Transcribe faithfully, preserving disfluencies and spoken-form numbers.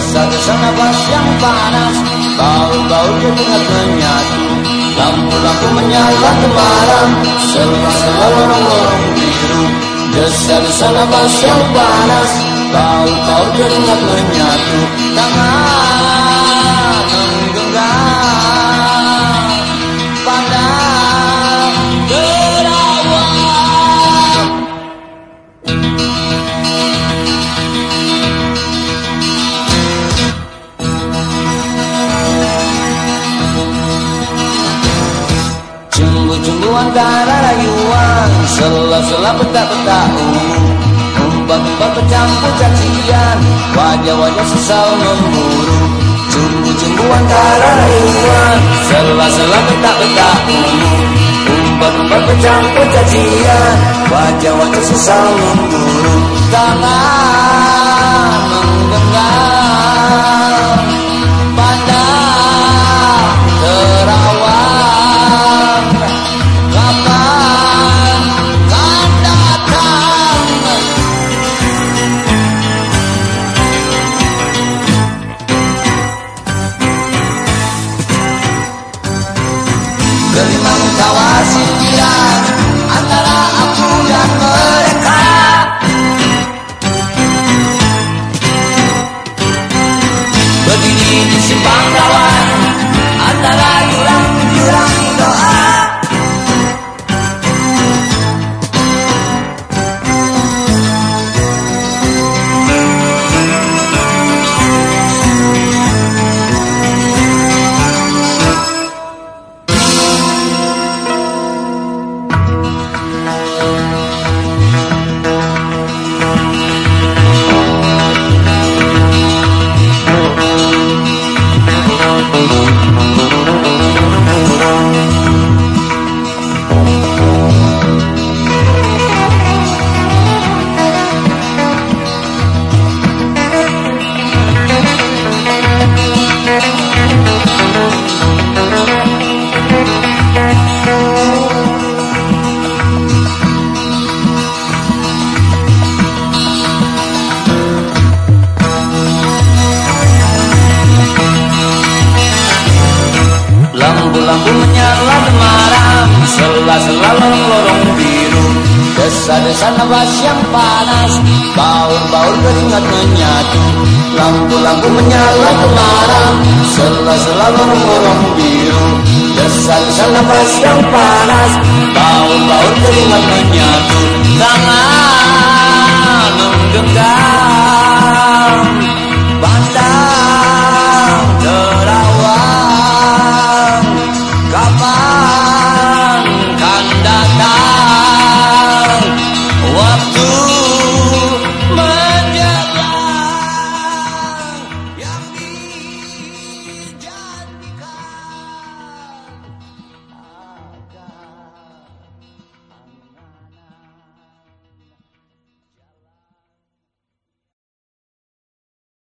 Desa-desa nafas yang panas, bau-bau keringat menyatu. Lampu-lampu menyala temaram, sela-sela lorong-lorong biru. Desa-desa nafas yang panas, bau-bau keringat menyatu. Tangan menggenggam pada terawang. Jumbu-jumbu antara rayuan, sela-sela petak-petak ungu. Umpat-umpat bercampur cacian, wajah-wajah sesal memburu. Jumbu-jumbu antara rayuan, sela-sela petak-petak ungu. Umpat-umpat bercampur cacian, wajah-wajah sesal memburu. Tangan menggenggam pada terawang. Kapan kan datang? Gelimang tawa sindiran antara aku dan mereka. Berdiri di simpang rawan antara jurang-jurang doa. Lampu-lampu menyala temaram, sela-sela lorong-lorong biru. Desa-desa nafas yang panas, baur-baur keringat menyatu. Lampu-lampu menyala temaram, sela-sela lorong-lorong biru. Desa-desa nafas yang panas, baur-baur keringat menyatu. Tangan menggenggam